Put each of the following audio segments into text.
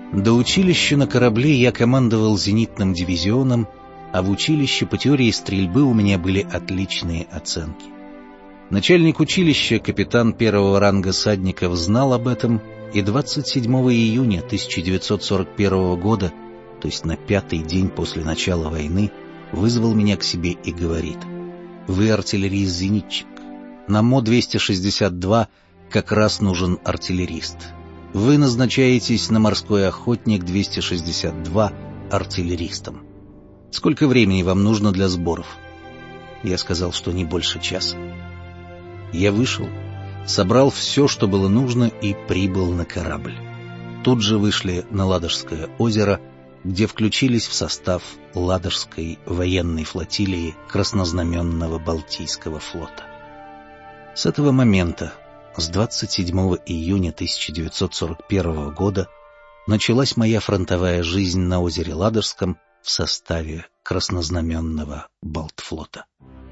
До училища на корабле я командовал зенитным дивизионом, а в училище по теории стрельбы у меня были отличные оценки. Начальник училища, капитан первого ранга Садников, знал об этом, и 27 июня 1941 года, то есть на 5-й день после начала войны, вызвал меня к себе и говорит: «Вы артиллерист-зенитчик. На МО-262 как раз нужен артиллерист. Вы назначаетесь на морской охотник 262 артиллеристом. Сколько времени вам нужно для сборов?» Я сказал, что не больше часа. Я вышел, собрал все, что было нужно, и прибыл на корабль. Тут же вышли на Ладожское озеро, где включились в состав Ладожской военной флотилии Краснознаменного Балтийского флота. С этого момента, с 27 июня 1941 года, началась моя фронтовая жизнь на озере Ладожском в составе Краснознаменного Балтфлота.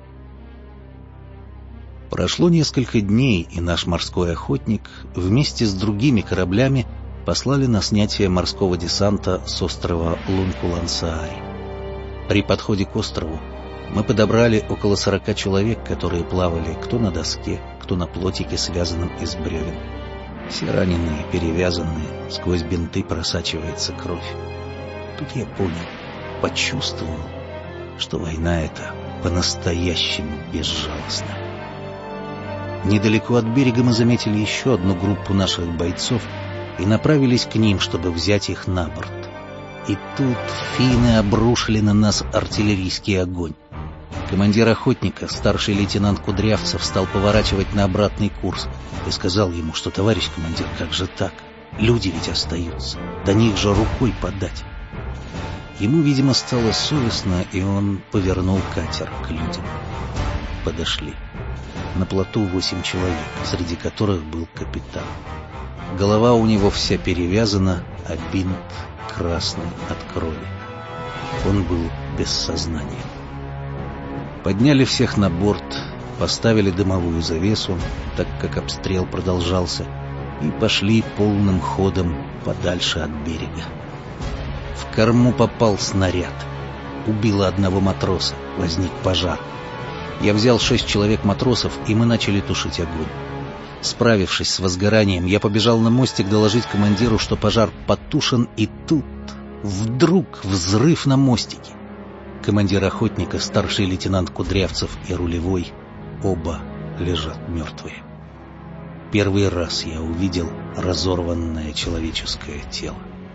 Прошло несколько дней, и наш морской охотник вместе с другими кораблями послали на снятие морского десанта с острова Лункулансаари. При подходе к острову мы подобрали около 40 человек, которые плавали кто на доске, кто на плотике, связанном из бревен. Все раненые, перевязанные, сквозь бинты просачивается кровь. Тут я понял, почувствовал, что война эта по-настоящему безжалостна. Недалеко от берега мы заметили еще одну группу наших бойцов и направились к ним, чтобы взять их на борт. И тут финны обрушили на нас артиллерийский огонь. Командир охотника, старший лейтенант Кудрявцев, стал поворачивать на обратный курс и сказал ему, что: «Товарищ командир, как же так? Люди ведь остаются, до них же рукой подать». Ему, видимо, стало совестно, и он повернул катер к людям. Подошли. На плоту 8 человек, среди которых был капитан. Голова у него вся перевязана, а бинт красный от крови. Он был без сознания. Подняли всех на борт, поставили дымовую завесу, так как обстрел продолжался, и пошли полным ходом подальше от берега. В корму попал снаряд. Убило одного матроса, возник пожар. Я взял 6 человек-матросов, и мы начали тушить огонь. Справившись с возгоранием, я побежал на мостик доложить командиру, что пожар потушен, и тут вдруг взрыв на мостике. Командир охотника, старший лейтенант Кудрявцев и рулевой оба лежат мертвые. Первый раз я увидел разорванное человеческое тело.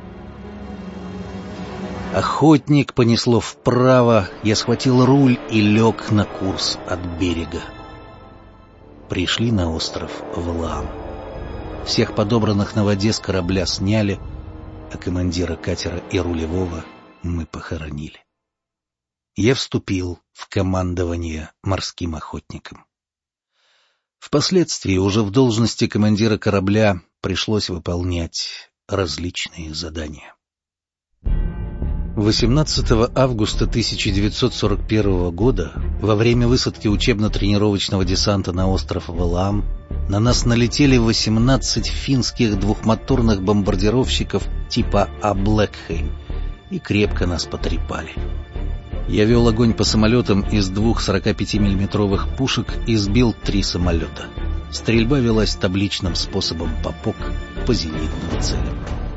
Охотник понесло вправо, я схватил руль и лег на курс от берега. Пришли на остров Валаам. Всех подобранных на воде с корабля сняли, а командира катера и рулевого мы похоронили. Я вступил в командование морским охотником. Впоследствии уже в должности командира корабля пришлось выполнять различные задания. 18 августа 1941 года, во время высадки учебно-тренировочного десанта на остров Валаам, на нас налетели 18 финских двухмоторных бомбардировщиков типа А-Блэкхейм и крепко нас потрепали. Я вел огонь по самолетам из 2 45-миллиметровых пушек и сбил 3 самолета. Стрельба велась табличным способом ПОПОК по зенитным целям.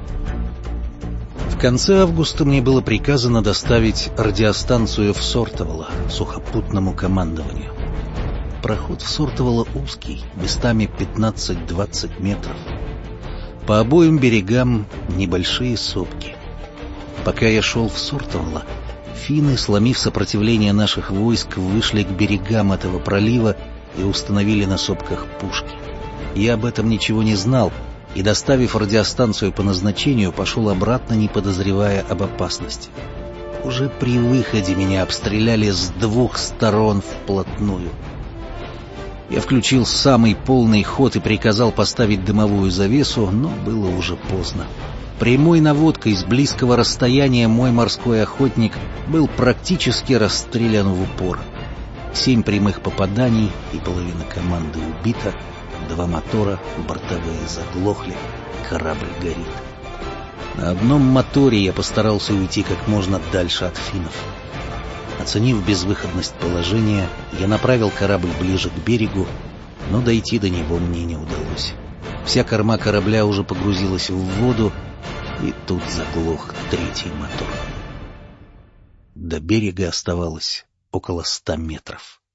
В конце августа мне было приказано доставить радиостанцию в Сортовало сухопутному командованию. Проход в Сортовало узкий, местами 15-20 метров. По обоим берегам небольшие сопки. Пока я шел в Сортовало, финны, сломив сопротивление наших войск, вышли к берегам этого пролива и установили на сопках пушки. Я об этом ничего не знал, и, доставив радиостанцию по назначению, пошел обратно, не подозревая об опасности. Уже при выходе меня обстреляли с 2 сторон вплотную. Я включил самый полный ход и приказал поставить дымовую завесу, но было уже поздно. Прямой наводкой с близкого расстояния мой морской охотник был практически расстрелян в упор. 7 прямых попаданий, и половина команды убита. 2 мотора бортовые заглохли, корабль горит. На одном моторе я постарался уйти как можно дальше от финнов. Оценив безвыходность положения, я направил корабль ближе к берегу, но дойти до него мне не удалось. Вся корма корабля уже погрузилась в воду, и тут заглох третий мотор. До берега оставалось около 100 метров.